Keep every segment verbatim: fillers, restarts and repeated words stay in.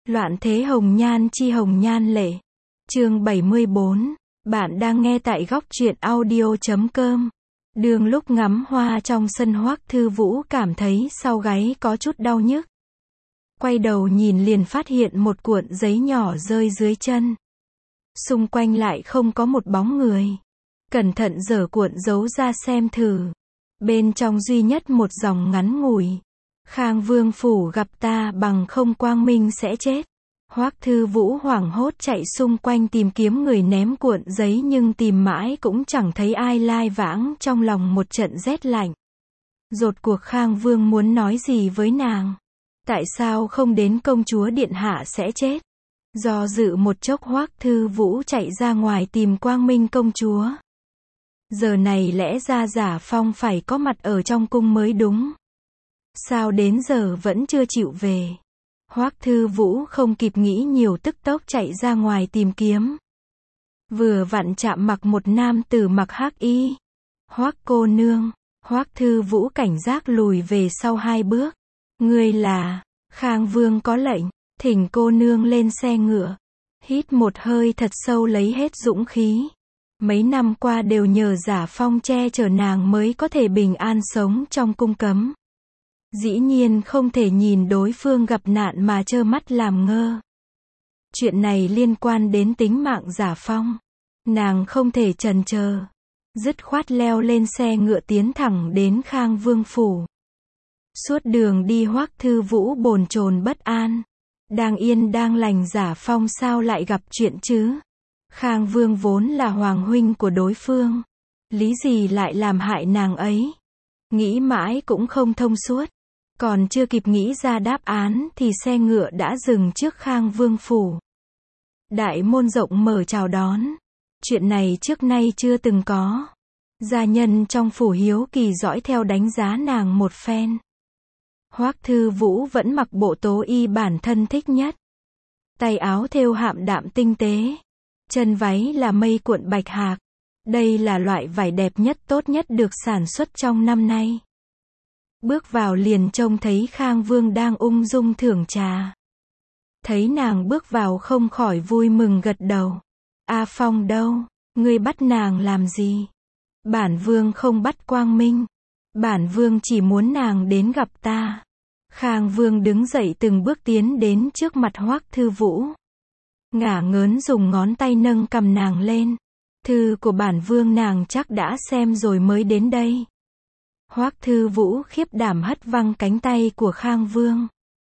Loạn thế hồng nhan chi hồng nhan lệ. Chương bảy mươi bốn. Bạn đang nghe tại góc truyện audio chấm com. Đường lúc ngắm hoa trong sân, Hoắc Thư Vũ cảm thấy sau gáy có chút đau nhức. Quay đầu nhìn liền phát hiện một cuộn giấy nhỏ rơi dưới chân. Xung quanh lại không có một bóng người. Cẩn thận giở cuộn giấu ra xem thử. Bên trong duy nhất một dòng ngắn ngủi. Khang Vương phủ gặp ta, bằng không quang minh sẽ chết. Hoắc Thư Vũ hoảng hốt chạy xung quanh tìm kiếm người ném cuộn giấy, nhưng tìm mãi cũng chẳng thấy ai lai vãng, trong lòng một trận rét lạnh. Rốt cuộc Khang Vương muốn nói gì với nàng? Tại sao không đến công chúa điện hạ sẽ chết? Do dự một chốc, Hoắc Thư Vũ chạy ra ngoài tìm Quang Minh công chúa. Giờ này lẽ ra Giả Phong phải có mặt ở trong cung mới đúng. Sao đến giờ vẫn chưa chịu về? Hoắc Thư Vũ không kịp nghĩ nhiều, tức tốc chạy ra ngoài tìm kiếm. Vừa vặn chạm mặc một nam tử mặc hắc y. Hoắc cô nương. Hoắc Thư Vũ cảnh giác lùi về sau hai bước. Ngươi là? Khang Vương có lệnh, thỉnh cô nương lên xe ngựa. Hít một hơi thật sâu lấy hết dũng khí. Mấy năm qua đều nhờ Giả Phong che chở nàng mới có thể bình an sống trong cung cấm. Dĩ nhiên không thể nhìn đối phương gặp nạn mà trơ mắt làm ngơ. Chuyện này liên quan đến tính mạng Giả Phong. Nàng không thể chần chờ. Dứt khoát leo lên xe ngựa tiến thẳng đến Khang Vương phủ. Suốt đường đi Hoắc Thư Vũ bồn chồn bất an. Đang yên đang lành Giả Phong sao lại gặp chuyện chứ? Khang Vương vốn là hoàng huynh của đối phương. Lý gì lại làm hại nàng ấy? Nghĩ mãi cũng không thông suốt. Còn chưa kịp nghĩ ra đáp án thì xe ngựa đã dừng trước Khang Vương phủ. Đại môn rộng mở chào đón. Chuyện này trước nay chưa từng có. Gia nhân trong phủ hiếu kỳ dõi theo đánh giá nàng một phen. Hoắc Thư Vũ vẫn mặc bộ tố y bản thân thích nhất. Tay áo thêu hạm đạm tinh tế. Chân váy là mây cuộn bạch hạc. Đây là loại vải đẹp nhất, tốt nhất được sản xuất trong năm nay. Bước vào liền trông thấy Khang Vương đang ung dung thưởng trà. Thấy nàng bước vào không khỏi vui mừng gật đầu. A Phong đâu? Ngươi bắt nàng làm gì? Bản Vương không bắt Quang Minh. Bản Vương chỉ muốn nàng đến gặp ta. Khang Vương đứng dậy từng bước tiến đến trước mặt Hoắc Thư Vũ. Ngả ngớn dùng ngón tay nâng cầm nàng lên. Thư của bản Vương nàng chắc đã xem rồi mới đến đây. Hoắc Thư Vũ khiếp đảm hất văng cánh tay của Khang Vương.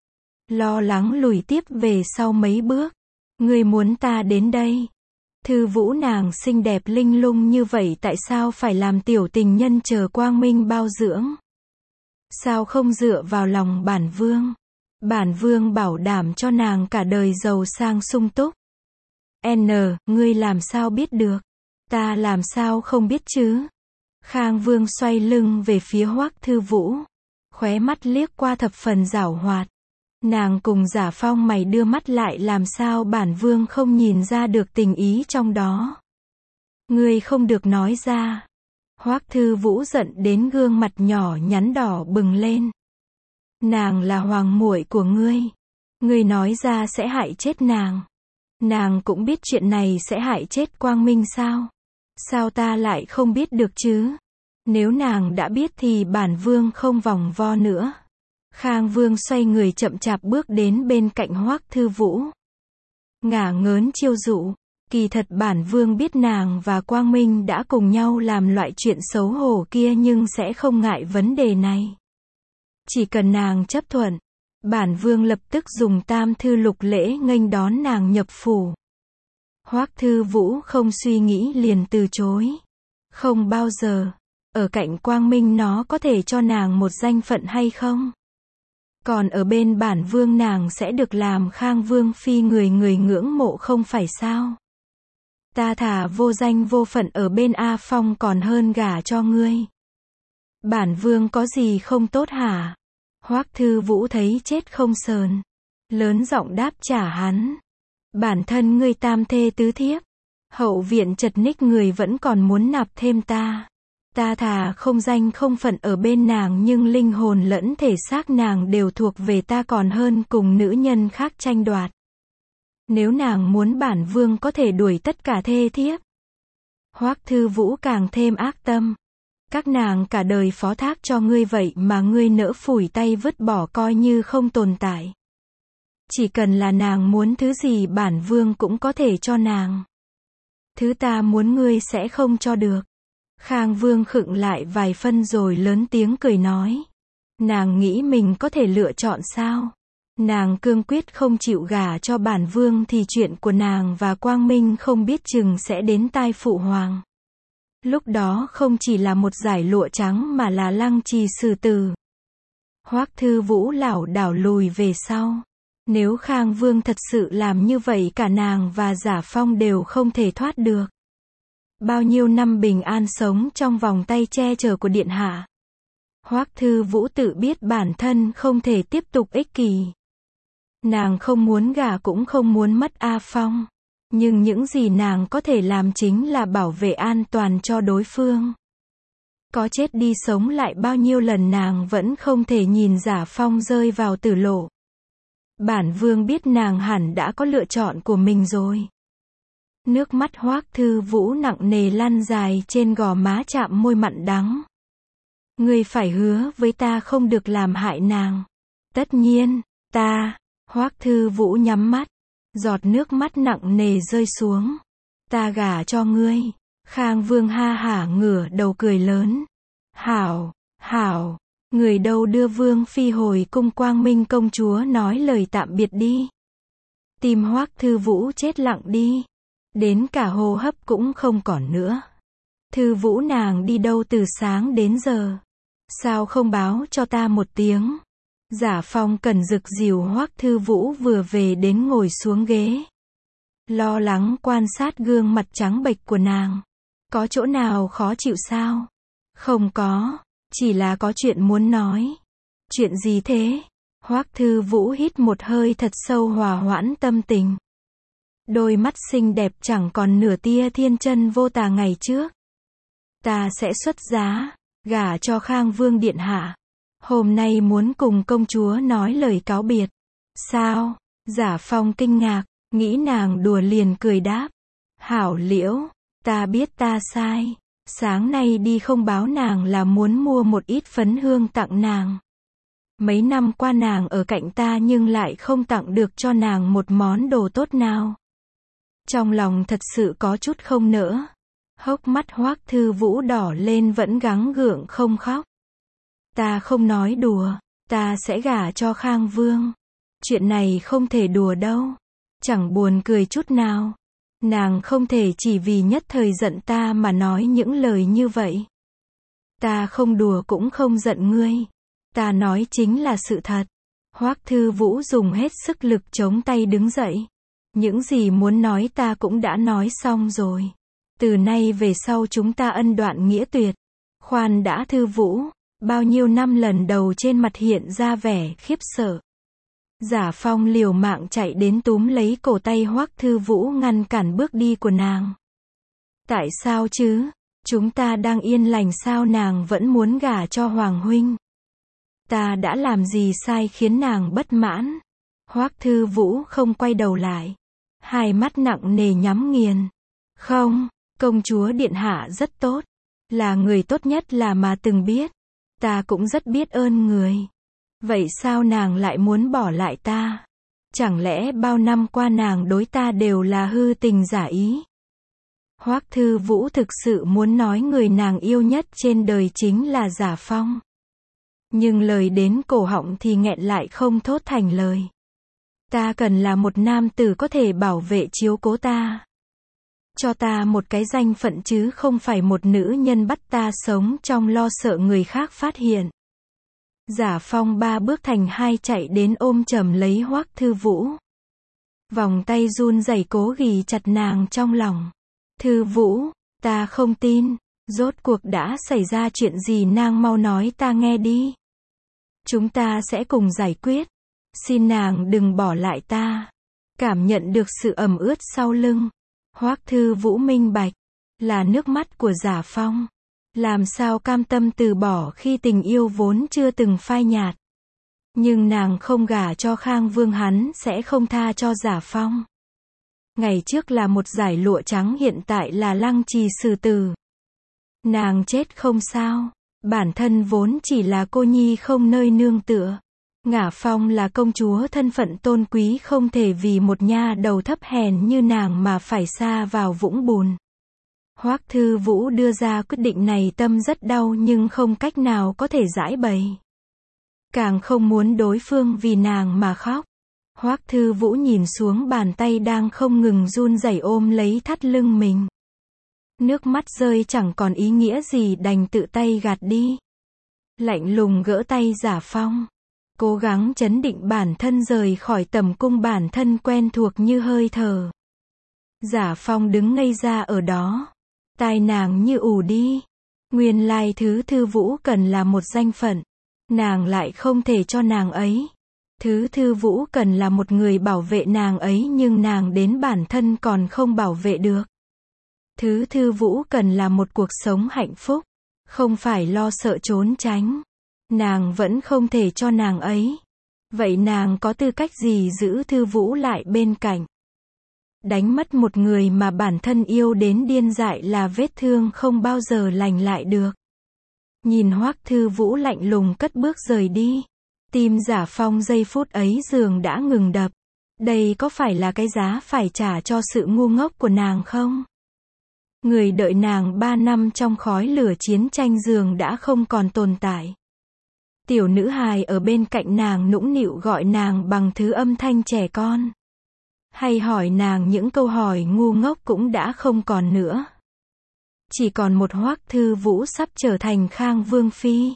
Lo lắng lùi tiếp về sau mấy bước. Ngươi muốn ta đến đây? Thư Vũ nàng xinh đẹp linh lung như vậy, tại sao phải làm tiểu tình nhân chờ Quang Minh bao dưỡng? Sao không dựa vào lòng bản Vương? Bản Vương bảo đảm cho nàng cả đời giàu sang sung túc. N, ngươi làm sao biết được? Ta làm sao không biết chứ? Khang Vương xoay lưng về phía Hoắc Thư Vũ. Khóe mắt liếc qua thập phần giảo hoạt. Nàng cùng Giả Phong mày đưa mắt lại, làm sao bản Vương không nhìn ra được tình ý trong đó? Ngươi không được nói ra. Hoắc Thư Vũ giận đến gương mặt nhỏ nhắn đỏ bừng lên. Nàng là hoàng muội của ngươi. Ngươi nói ra sẽ hại chết nàng. Nàng cũng biết chuyện này sẽ hại chết Quang Minh sao? Sao ta lại không biết được chứ? Nếu nàng đã biết thì bản Vương không vòng vo nữa. Khang Vương xoay người chậm chạp bước đến bên cạnh Hoắc Thư Vũ. Ngả ngớn chiêu dụ. Kỳ thật bản Vương biết nàng và Quang Minh đã cùng nhau làm loại chuyện xấu hổ kia, nhưng sẽ không ngại vấn đề này. Chỉ cần nàng chấp thuận, bản Vương lập tức dùng tam thư lục lễ nghênh đón nàng nhập phủ. Hoắc Thư Vũ không suy nghĩ liền từ chối. Không bao giờ. Ở cạnh Quang Minh nó có thể cho nàng một danh phận hay không? Còn ở bên bản Vương nàng sẽ được làm Khang Vương phi người người ngưỡng mộ không phải sao? Ta thà vô danh vô phận ở bên A Phong còn hơn gả cho ngươi. Bản Vương có gì không tốt hả? Hoắc Thư Vũ thấy chết không sờn. Lớn giọng đáp trả hắn. Bản thân ngươi tam thê tứ thiếp. Hậu viện chật ních người vẫn còn muốn nạp thêm ta. Ta thà không danh không phận ở bên nàng, nhưng linh hồn lẫn thể xác nàng đều thuộc về ta còn hơn cùng nữ nhân khác tranh đoạt. Nếu nàng muốn bản vương có thể đuổi tất cả thê thiếp. Hoắc Thư Vũ càng thêm ác tâm. Các nàng cả đời phó thác cho ngươi vậy mà ngươi nỡ phủi tay vứt bỏ coi như không tồn tại. Chỉ cần là nàng muốn thứ gì bản vương cũng có thể cho nàng. Thứ ta muốn ngươi sẽ không cho được. Khang Vương khựng lại vài phân rồi lớn tiếng cười nói. Nàng nghĩ mình có thể lựa chọn sao? Nàng cương quyết không chịu gả cho bản vương thì chuyện của nàng và Quang Minh không biết chừng sẽ đến tai phụ hoàng. Lúc đó không chỉ là một dải lụa trắng mà là lăng trì xử tử. Hoắc Thư Vũ lảo đảo lùi về sau. Nếu Khang Vương thật sự làm như vậy cả nàng và Giả Phong đều không thể thoát được. Bao nhiêu năm bình an sống trong vòng tay che chở của điện hạ. Hoắc Thư Vũ tự biết bản thân không thể tiếp tục ích kỷ. Nàng không muốn gả cũng không muốn mất A Phong. Nhưng những gì nàng có thể làm chính là bảo vệ an toàn cho đối phương. Có chết đi sống lại bao nhiêu lần nàng vẫn không thể nhìn Giả Phong rơi vào tử lộ. Bản vương biết nàng hẳn đã có lựa chọn của mình rồi. Nước mắt Hoắc Thư Vũ nặng nề lăn dài trên gò má chạm môi mặn đắng. Ngươi phải hứa với ta không được làm hại nàng. Tất nhiên, ta, Hoắc Thư Vũ nhắm mắt. Giọt nước mắt nặng nề rơi xuống. Ta gả cho ngươi. Khang Vương ha hả ngửa đầu cười lớn. Hảo, hảo, người đâu đưa Vương Phi hồi cung Quang Minh công chúa nói lời tạm biệt đi. Tim Hoắc Thư Vũ chết lặng đi. Đến cả hô hấp cũng không còn nữa. Thư Vũ nàng đi đâu từ sáng đến giờ? Sao không báo cho ta một tiếng? Giả Phong cần rực dìu Hoắc Thư Vũ vừa về đến ngồi xuống ghế. Lo lắng quan sát gương mặt trắng bệch của nàng. Có chỗ nào khó chịu sao? Không có, chỉ là có chuyện muốn nói. Chuyện gì thế? Hoắc Thư Vũ hít một hơi thật sâu hòa hoãn tâm tình. Đôi mắt xinh đẹp chẳng còn nửa tia thiên chân vô tà ngày trước. Ta sẽ xuất giá, gả cho Khang Vương điện hạ. Hôm nay muốn cùng công chúa nói lời cáo biệt. Sao? Giả Phong kinh ngạc, nghĩ nàng đùa liền cười đáp. Hảo Liễu, ta biết ta sai. Sáng nay đi không báo nàng là muốn mua một ít phấn hương tặng nàng. Mấy năm qua nàng ở cạnh ta nhưng lại không tặng được cho nàng một món đồ tốt nào. Trong lòng thật sự có chút không nỡ. Hốc mắt Hoắc Thư Vũ đỏ lên vẫn gắng gượng không khóc. Ta không nói đùa, ta sẽ gả cho Khang Vương. Chuyện này không thể đùa đâu. Chẳng buồn cười chút nào. Nàng không thể chỉ vì nhất thời giận ta mà nói những lời như vậy. Ta không đùa cũng không giận ngươi. Ta nói chính là sự thật. Hoắc Thư Vũ dùng hết sức lực chống tay đứng dậy. Những gì muốn nói ta cũng đã nói xong rồi. Từ nay về sau chúng ta ân đoạn nghĩa tuyệt. Khoan đã Thư Vũ. Bao nhiêu năm lần đầu trên mặt hiện ra vẻ khiếp sợ. Giả Phong liều mạng chạy đến túm lấy cổ tay Hoắc Thư Vũ ngăn cản bước đi của nàng. Tại sao chứ? Chúng ta đang yên lành sao nàng vẫn muốn gả cho Hoàng huynh? Ta đã làm gì sai khiến nàng bất mãn? Hoắc Thư Vũ không quay đầu lại. Hai mắt nặng nề nhắm nghiền. Không, công chúa điện hạ rất tốt. Là người tốt nhất là mà từng biết. Ta cũng rất biết ơn người. Vậy sao nàng lại muốn bỏ lại ta? Chẳng lẽ bao năm qua nàng đối ta đều là hư tình giả ý? Hoắc Thư Vũ thực sự muốn nói người nàng yêu nhất trên đời chính là Giả Phong. Nhưng lời đến cổ họng thì nghẹn lại không thốt thành lời. Ta cần là một nam tử có thể bảo vệ chiếu cố ta. Cho ta một cái danh phận chứ không phải một nữ nhân bắt ta sống trong lo sợ người khác phát hiện. Giả Phong ba bước thành hai chạy đến ôm chầm lấy Hoắc Thư Vũ. Vòng tay run rẩy cố ghì chặt nàng trong lòng. Thư Vũ, ta không tin, rốt cuộc đã xảy ra chuyện gì nàng mau nói ta nghe đi. Chúng ta sẽ cùng giải quyết. Xin nàng đừng bỏ lại ta. Cảm nhận được sự ẩm ướt sau lưng. Hoắc Thư Vũ minh bạch. Là nước mắt của Giả Phong. Làm sao cam tâm từ bỏ khi tình yêu vốn chưa từng phai nhạt. Nhưng nàng không gả cho Khang Vương hắn sẽ không tha cho Giả Phong. Ngày trước là một dải lụa trắng, hiện tại là lăng trì xử tử. Nàng chết không sao. Bản thân vốn chỉ là cô nhi không nơi nương tựa. Ngả Phong là công chúa thân phận tôn quý, không thể vì một nha đầu thấp hèn như nàng mà phải sa vào vũng bùn. Hoắc Thư Vũ đưa ra quyết định này tâm rất đau nhưng không cách nào có thể giải bày. Càng không muốn đối phương vì nàng mà khóc. Hoắc Thư Vũ nhìn xuống bàn tay đang không ngừng run rẩy ôm lấy thắt lưng mình. Nước mắt rơi chẳng còn ý nghĩa gì, đành tự tay gạt đi. Lạnh lùng gỡ tay Giả Phong. Cố gắng trấn định bản thân rời khỏi tầm cung bản thân quen thuộc như hơi thở. Giả Phong đứng ngây ra ở đó. Tai nàng như ù đi. Nguyên lai thứ Thư Vũ cần là một danh phận. Nàng lại không thể cho nàng ấy. Thứ Thư Vũ cần là một người bảo vệ nàng ấy nhưng nàng đến bản thân còn không bảo vệ được. Thứ Thư Vũ cần là một cuộc sống hạnh phúc. Không phải lo sợ trốn tránh. Nàng vẫn không thể cho nàng ấy. Vậy nàng có tư cách gì giữ Thư Vũ lại bên cạnh? Đánh mất một người mà bản thân yêu đến điên dại là vết thương không bao giờ lành lại được. Nhìn Hoắc Thư Vũ lạnh lùng cất bước rời đi. Tim Giả Phong giây phút ấy dường đã ngừng đập. Đây có phải là cái giá phải trả cho sự ngu ngốc của nàng không? Người đợi nàng ba năm trong khói lửa chiến tranh dường đã không còn tồn tại. Tiểu nữ hài ở bên cạnh nàng nũng nịu gọi nàng bằng thứ âm thanh trẻ con. Hay hỏi nàng những câu hỏi ngu ngốc cũng đã không còn nữa. Chỉ còn một Hoắc Thư Vũ sắp trở thành Khang Vương Phi.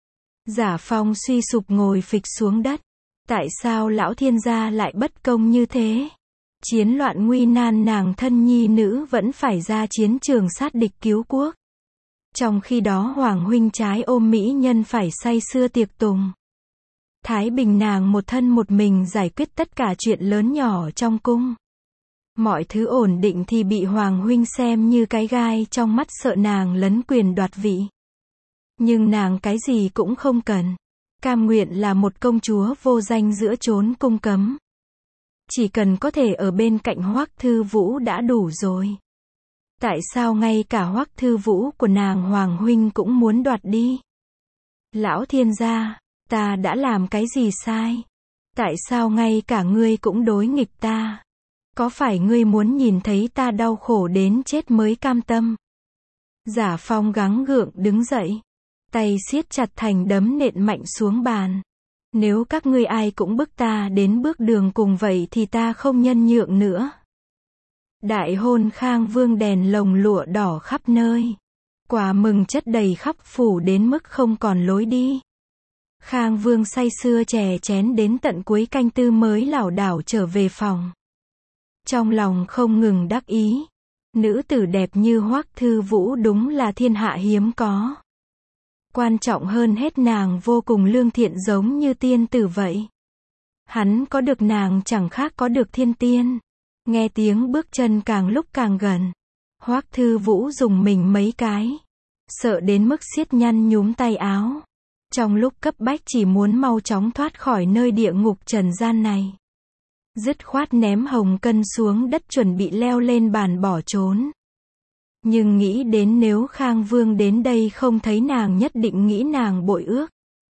Giả Phong suy sụp ngồi phịch xuống đất. Tại sao lão thiên gia lại bất công như thế? Chiến loạn nguy nan nàng thân nhi nữ vẫn phải ra chiến trường sát địch cứu quốc. Trong khi đó Hoàng huynh trái ôm mỹ nhân phải say sưa tiệc tùng. Thái Bình nàng một thân một mình giải quyết tất cả chuyện lớn nhỏ trong cung. Mọi thứ ổn định thì bị Hoàng huynh xem như cái gai trong mắt, sợ nàng lấn quyền đoạt vị. Nhưng nàng cái gì cũng không cần. Cam nguyện là một công chúa vô danh giữa chốn cung cấm. Chỉ cần có thể ở bên cạnh Hoắc Thư Vũ đã đủ rồi. Tại sao ngay cả Hoắc Thư Vũ của nàng Hoàng huynh cũng muốn đoạt đi? Lão thiên gia, ta đã làm cái gì sai? Tại sao ngay cả ngươi cũng đối nghịch ta? Có phải ngươi muốn nhìn thấy ta đau khổ đến chết mới cam tâm? Giả Phong gắng gượng đứng dậy. Tay siết chặt thành đấm nện mạnh xuống bàn. Nếu các ngươi ai cũng bức ta đến bước đường cùng vậy thì ta không nhân nhượng nữa. Đại hôn Khang Vương đèn lồng lụa đỏ khắp nơi. Quà mừng chất đầy khắp phủ đến mức không còn lối đi. Khang Vương say sưa chè chén đến tận cuối canh tư mới lảo đảo trở về phòng. Trong lòng không ngừng đắc ý. Nữ tử đẹp như Hoắc Thư Vũ đúng là thiên hạ hiếm có. Quan trọng hơn hết nàng vô cùng lương thiện giống như tiên tử vậy. Hắn có được nàng chẳng khác có được thiên tiên. Nghe tiếng bước chân càng lúc càng gần. Hoắc Thư Vũ dùng mình mấy cái. Sợ đến mức siết nhăn nhúm tay áo. Trong lúc cấp bách chỉ muốn mau chóng thoát khỏi nơi địa ngục trần gian này. Dứt khoát ném hồng cân xuống đất chuẩn bị leo lên bàn bỏ trốn. Nhưng nghĩ đến nếu Khang Vương đến đây không thấy nàng nhất định nghĩ nàng bội ước.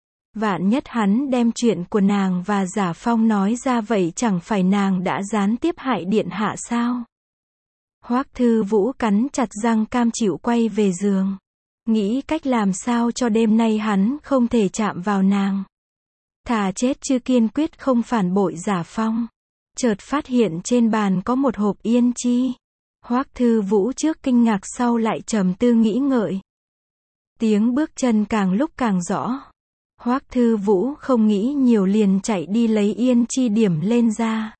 Vạn nhất hắn đem chuyện của nàng và Giả Phong nói ra vậy chẳng phải nàng đã gián tiếp hại điện hạ sao? Hoắc Thư Vũ cắn chặt răng cam chịu quay về giường. Nghĩ cách làm sao cho đêm nay hắn không thể chạm vào nàng. Thà chết chứ kiên quyết không phản bội Giả Phong. Chợt phát hiện trên bàn có một hộp yên chi. Hoắc Thư Vũ trước kinh ngạc sau lại trầm tư nghĩ ngợi. Tiếng bước chân càng lúc càng rõ. Hoắc Thư Vũ không nghĩ nhiều liền chạy đi lấy yên chi điểm lên da.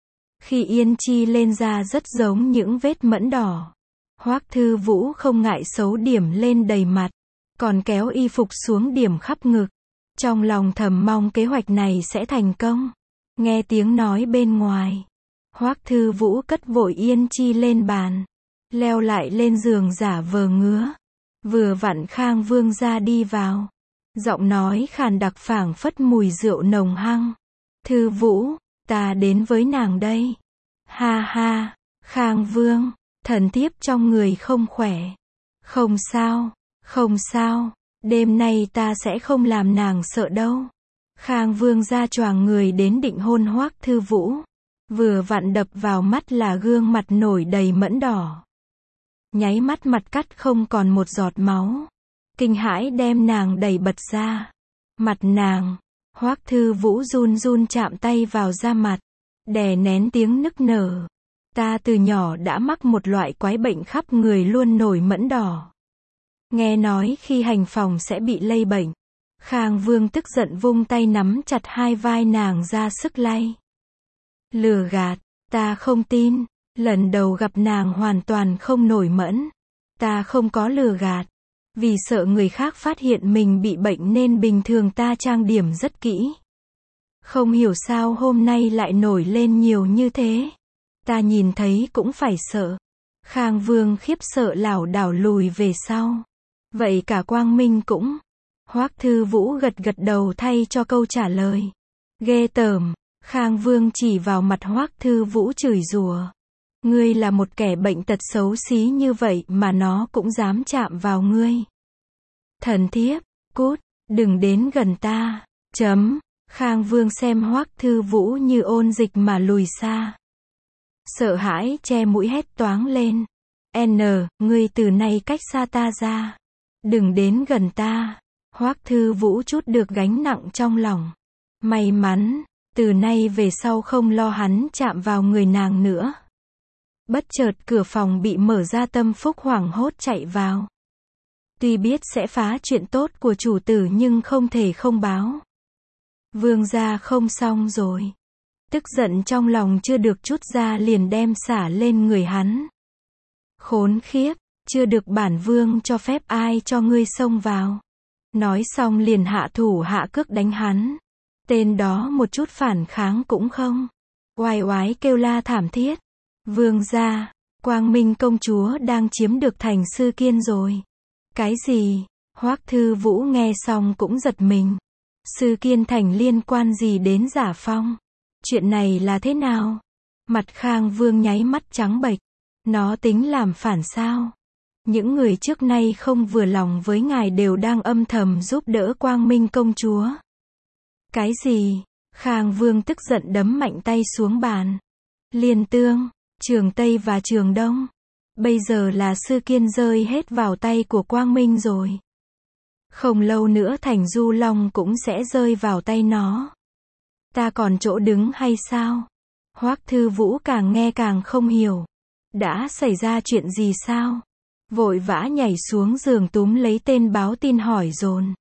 Khi yên chi lên da rất giống những vết mẫn đỏ. Hoắc Thư Vũ không ngại xấu điểm lên đầy mặt. Còn kéo y phục xuống điểm khắp ngực. Trong lòng thầm mong kế hoạch này sẽ thành công. Nghe tiếng nói bên ngoài. Hoắc Thư Vũ cất vội yên chi lên bàn. Leo lại lên giường giả vờ ngứa. Vừa vặn Khang Vương ra đi vào. Giọng nói khàn đặc phảng phất mùi rượu nồng hăng. Thư Vũ, ta đến với nàng đây. Ha ha, Khang Vương, thần thiếp trong người không khỏe. Không sao, không sao, đêm nay ta sẽ không làm nàng sợ đâu. Khang Vương ra choàng người đến định hôn Hoắc Thư Vũ. Vừa vặn đập vào mắt là gương mặt nổi đầy mẫn đỏ. Nháy mắt mặt cắt không còn một giọt máu. Kinh hãi đem nàng đẩy bật ra. Mặt nàng, Hoắc Thư Vũ run run chạm tay vào da mặt, đè nén tiếng nức nở. Ta từ nhỏ đã mắc một loại quái bệnh khắp người luôn nổi mẫn đỏ. Nghe nói khi hành phòng sẽ bị lây bệnh. Khang Vương tức giận vung tay nắm chặt hai vai nàng ra sức lay. Lừa gạt, ta không tin, lần đầu gặp nàng hoàn toàn không nổi mẫn. Ta không có lừa gạt. Vì sợ người khác phát hiện mình bị bệnh nên bình thường ta trang điểm rất kỹ. Không hiểu sao hôm nay lại nổi lên nhiều như thế. Ta nhìn thấy cũng phải sợ. Khang Vương khiếp sợ lảo đảo lùi về sau. Vậy cả Quang Minh cũng. Hoắc Thư Vũ gật gật đầu thay cho câu trả lời. Ghê tởm. Khang Vương chỉ vào mặt Hoắc Thư Vũ chửi rủa. Ngươi là một kẻ bệnh tật xấu xí như vậy mà nó cũng dám chạm vào ngươi. Thần thiếp, cút, đừng đến gần ta. Chấm. Khang Vương xem Hoắc Thư Vũ như ôn dịch mà lùi xa. Sợ hãi che mũi hét toáng lên. N, ngươi từ nay cách xa ta ra. Đừng đến gần ta. Hoắc Thư Vũ trút được gánh nặng trong lòng. May mắn, từ nay về sau không lo hắn chạm vào người nàng nữa. Bất chợt cửa phòng bị mở ra, Tâm Phúc hoảng hốt chạy vào. Tuy biết sẽ phá chuyện tốt của chủ tử nhưng không thể không báo. Vương gia không xong rồi. Tức giận trong lòng chưa được trút ra liền đem xả lên người hắn. Khốn khiếp, chưa được bản vương cho phép ai cho ngươi xông vào. Nói xong liền hạ thủ hạ cước đánh hắn. Tên đó một chút phản kháng cũng không. Oai oái kêu la thảm thiết. Vương gia, Quang Minh công chúa đang chiếm được thành Sư Kiên rồi. Cái gì? Hoắc Thư Vũ nghe xong cũng giật mình. Sư Kiên thành liên quan gì đến Giả Phong? Chuyện này là thế nào? Mặt Khang Vương nháy mắt trắng bệch. Nó tính làm phản sao? Những người trước nay không vừa lòng với ngài đều đang âm thầm giúp đỡ Quang Minh công chúa. Cái gì? Khang Vương tức giận đấm mạnh tay xuống bàn. Liên Tương, Trường Tây và Trường Đông. Bây giờ là Sư Kiên rơi hết vào tay của Quang Minh rồi. Không lâu nữa thành Du Long cũng sẽ rơi vào tay nó. Ta còn chỗ đứng hay sao? Hoắc Thư Vũ càng nghe càng không hiểu. Đã xảy ra chuyện gì sao? Vội vã nhảy xuống giường túm lấy tên báo tin hỏi dồn.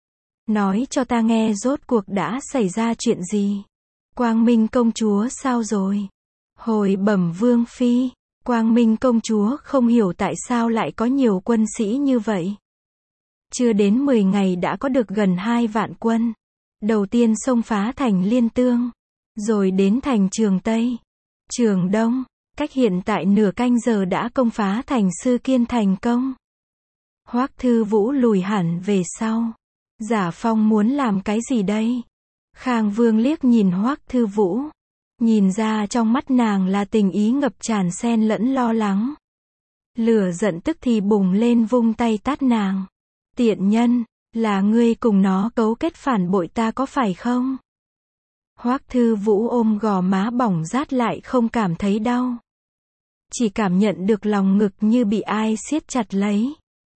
Nói cho ta nghe rốt cuộc đã xảy ra chuyện gì? Quang Minh công chúa sao rồi? Hồi bẩm Vương Phi, Quang Minh công chúa không hiểu tại sao lại có nhiều quân sĩ như vậy. Chưa đến mười ngày đã có được gần hai vạn quân. Đầu tiên xông phá thành Liên Tương, rồi đến thành Trường Tây, Trường Đông, cách hiện tại nửa canh giờ đã công phá thành Sư Kiên thành công. Hoắc Thư Vũ lùi hẳn về sau. Giả Phong muốn làm cái gì đây? Khang Vương liếc nhìn Hoắc Thư Vũ. Nhìn ra trong mắt nàng là tình ý ngập tràn xen lẫn lo lắng. Lửa giận tức thì bùng lên vung tay tát nàng. Tiện nhân, là ngươi cùng nó cấu kết phản bội ta có phải không? Hoắc Thư Vũ ôm gò má bỏng rát lại không cảm thấy đau. Chỉ cảm nhận được lòng ngực như bị ai siết chặt lấy.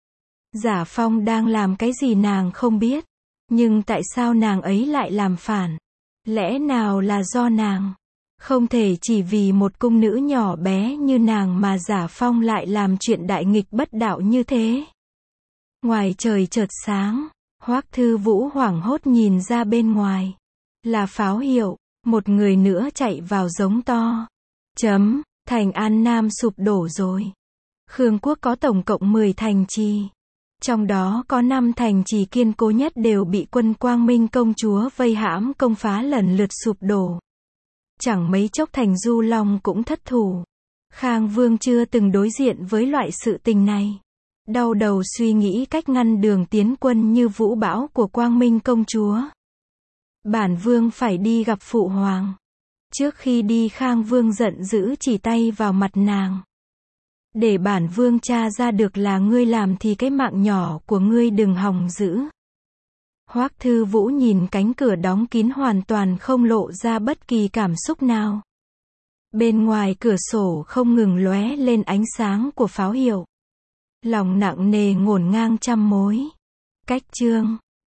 Giả Phong đang làm cái gì nàng không biết. Nhưng tại sao nàng ấy lại làm phản? Lẽ nào là do nàng? Không thể chỉ vì một cung nữ nhỏ bé như nàng mà Giả Phong lại làm chuyện đại nghịch bất đạo như thế. Ngoài trời chợt sáng, Hoắc Thư Vũ hoảng hốt nhìn ra bên ngoài. Là pháo hiệu, một người nữa chạy vào giống to. Chấm, thành An Nam sụp đổ rồi. Khương quốc có tổng cộng mười thành trì. Trong đó có năm thành trì kiên cố nhất đều bị quân Quang Minh công chúa vây hãm công phá lần lượt sụp đổ. Chẳng mấy chốc thành Du Long cũng thất thủ. Khang Vương chưa từng đối diện với loại sự tình này. Đau đầu suy nghĩ cách ngăn đường tiến quân như vũ bão của Quang Minh công chúa. Bản vương phải đi gặp phụ hoàng. Trước khi đi Khang Vương giận dữ chỉ tay vào mặt nàng. Để bản vương tra ra được là ngươi làm thì cái mạng nhỏ của ngươi đừng hòng giữ. Hoắc Thư Vũ nhìn cánh cửa đóng kín hoàn toàn không lộ ra bất kỳ cảm xúc nào. Bên ngoài cửa sổ không ngừng lóe lên ánh sáng của pháo hiệu. Lòng nặng nề ngổn ngang trăm mối. Cách chương